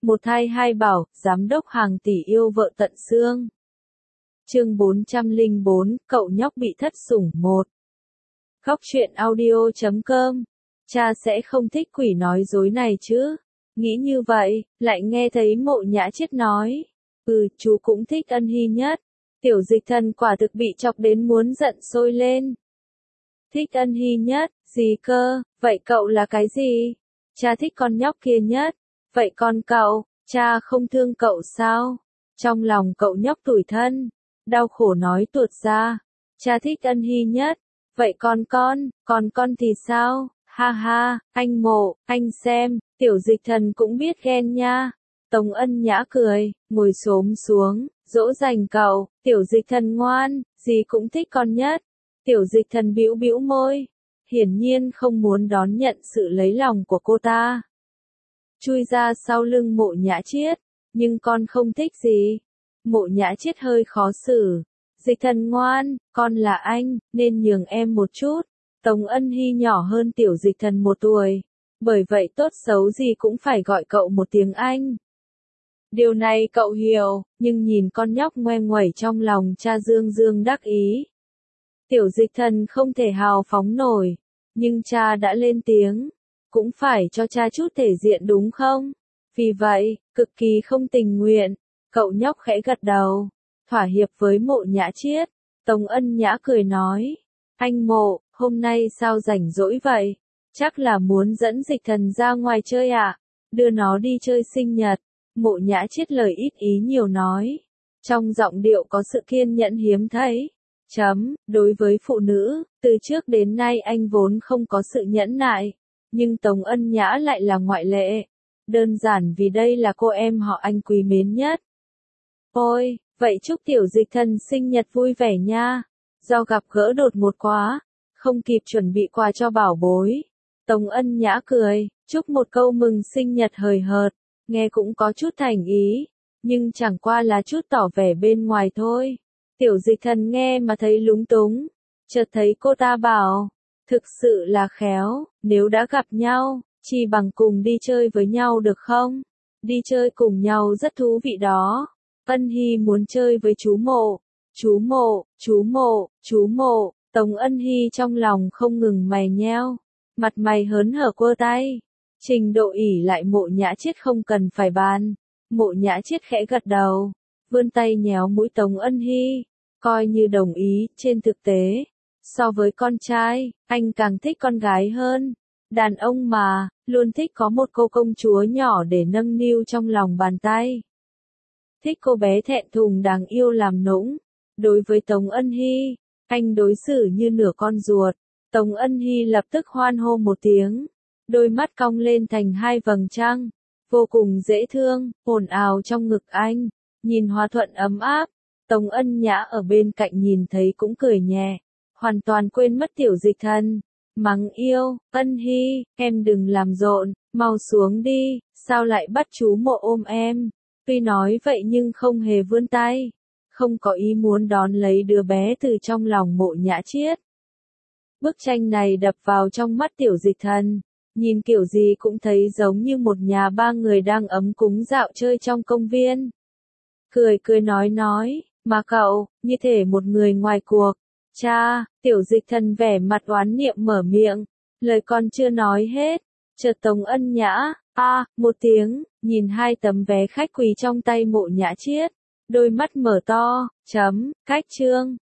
Một thai hai bảo, giám đốc hàng tỷ yêu vợ tận xương. Chương 404, cậu nhóc bị thất sủng 1. Khóc chuyện audio.com. Cha sẽ không thích quỷ nói dối này chứ? Nghĩ như vậy, lại nghe thấy Mộ Nhã Chiết nói. Chú cũng thích Ân Hy nhất. Tiểu Dịch Thần quả thực bị chọc đến muốn giận sôi lên. Thích Ân Hy nhất, gì cơ, vậy cậu là cái gì? Cha thích con nhóc kia nhất. Vậy còn cậu, cha không thương cậu sao? Trong lòng cậu nhóc tủi thân, đau khổ nói tuột ra. Cha thích Ân Hy nhất. Vậy còn con thì sao? Ha ha, anh Mộ, anh xem, Tiểu Dịch Thần cũng biết ghen nha. Tống Ân Nhã cười, ngồi xổm xuống, dỗ dành cậu. Tiểu Dịch Thần ngoan, gì cũng thích con nhất. Tiểu Dịch Thần bĩu bĩu môi, hiển nhiên không muốn đón nhận sự lấy lòng của cô ta. Chui ra sau lưng Mộ Nhã Chiết, nhưng con không thích gì. Mộ Nhã Chiết hơi khó xử. Dịch Thần ngoan, con là anh, nên nhường em một chút. Tống Ân Hy nhỏ hơn Tiểu Dịch Thần 1 tuổi. Bởi vậy tốt xấu gì cũng phải gọi cậu một tiếng anh. Điều này cậu hiểu, nhưng nhìn con nhóc ngoe nguẩy trong lòng cha dương dương đắc ý. Tiểu Dịch Thần không thể hào phóng nổi, nhưng cha đã lên tiếng, cũng phải cho cha chút thể diện đúng không? Vì vậy, cực kỳ không tình nguyện, cậu nhóc khẽ gật đầu, thỏa hiệp với Mộ Nhã Chiết. Tống Ân Nhã cười nói, anh Mộ, hôm nay sao rảnh rỗi vậy? Chắc là muốn dẫn Dịch Thần ra ngoài chơi à? Đưa nó đi chơi sinh nhật. Mộ Nhã Chiết lời ít ý nhiều nói, trong giọng điệu có sự kiên nhẫn hiếm thấy. Đối với phụ nữ, từ trước đến nay anh vốn không có sự nhẫn nại, nhưng Tống Ân Nhã lại là ngoại lệ. Đơn giản vì đây là cô em họ anh quý mến nhất. Ôi, vậy chúc Tiểu Dịch Thần sinh nhật vui vẻ nha. Do gặp gỡ đột ngột quá, không kịp chuẩn bị quà cho bảo bối. Tống Ân Nhã cười, chúc một câu mừng sinh nhật hời hợt, nghe cũng có chút thành ý, nhưng chẳng qua là chút tỏ vẻ bên ngoài thôi. Tiểu Dịch Thần nghe mà thấy lúng túng, chợt thấy cô ta bảo, thực sự là khéo, nếu đã gặp nhau, chỉ bằng cùng đi chơi với nhau được không? Đi chơi cùng nhau rất thú vị đó. Ân Hy muốn chơi với chú Mộ. Chú Mộ, chú Mộ, chú Mộ. Tống Ân Hy trong lòng không ngừng mày nheo, mặt mày hớn hở quơ tay. Trình độ ỷ lại Mộ Nhã Chiết không cần phải bàn. Mộ Nhã Chiết khẽ gật đầu, vươn tay nhéo mũi Tống Ân Hy, coi như đồng ý. Trên thực tế, so với con trai, anh càng thích con gái hơn. Đàn ông mà, luôn thích có một cô công chúa nhỏ để nâng niu trong lòng bàn tay. Thích cô bé thẹn thùng đáng yêu làm nũng. Đối với Tống Ân Hy, anh đối xử như nửa con ruột. Tống Ân Hy lập tức hoan hô một tiếng, đôi mắt cong lên thành 2 vầng trăng, vô cùng dễ thương, ồn ào trong ngực anh, nhìn hòa thuận ấm áp. Tống Ân Nhã ở bên cạnh nhìn thấy cũng cười nhẹ, hoàn toàn quên mất Tiểu Dịch Thần. Mắng yêu, Ân Hy, em đừng làm rộn, mau xuống đi, sao lại bắt chú Mộ ôm em? Tuy nói vậy nhưng không hề vươn tay, không có ý muốn đón lấy đứa bé từ trong lòng Mộ Nhã Chiết. Bức tranh này đập vào trong mắt Tiểu Dịch Thần, nhìn kiểu gì cũng thấy giống như một nhà 3 người đang ấm cúng dạo chơi trong công viên. Cười cười nói, mà cậu, như thể một người ngoài cuộc. Cha, Tiểu Dịch Thần vẻ mặt oán niệm mở miệng, lời còn chưa nói hết, chợt Tống Ân Nhã, một tiếng, nhìn 2 tấm vé khách quý trong tay Mộ Nhã Chiết, đôi mắt mở to, cách chương.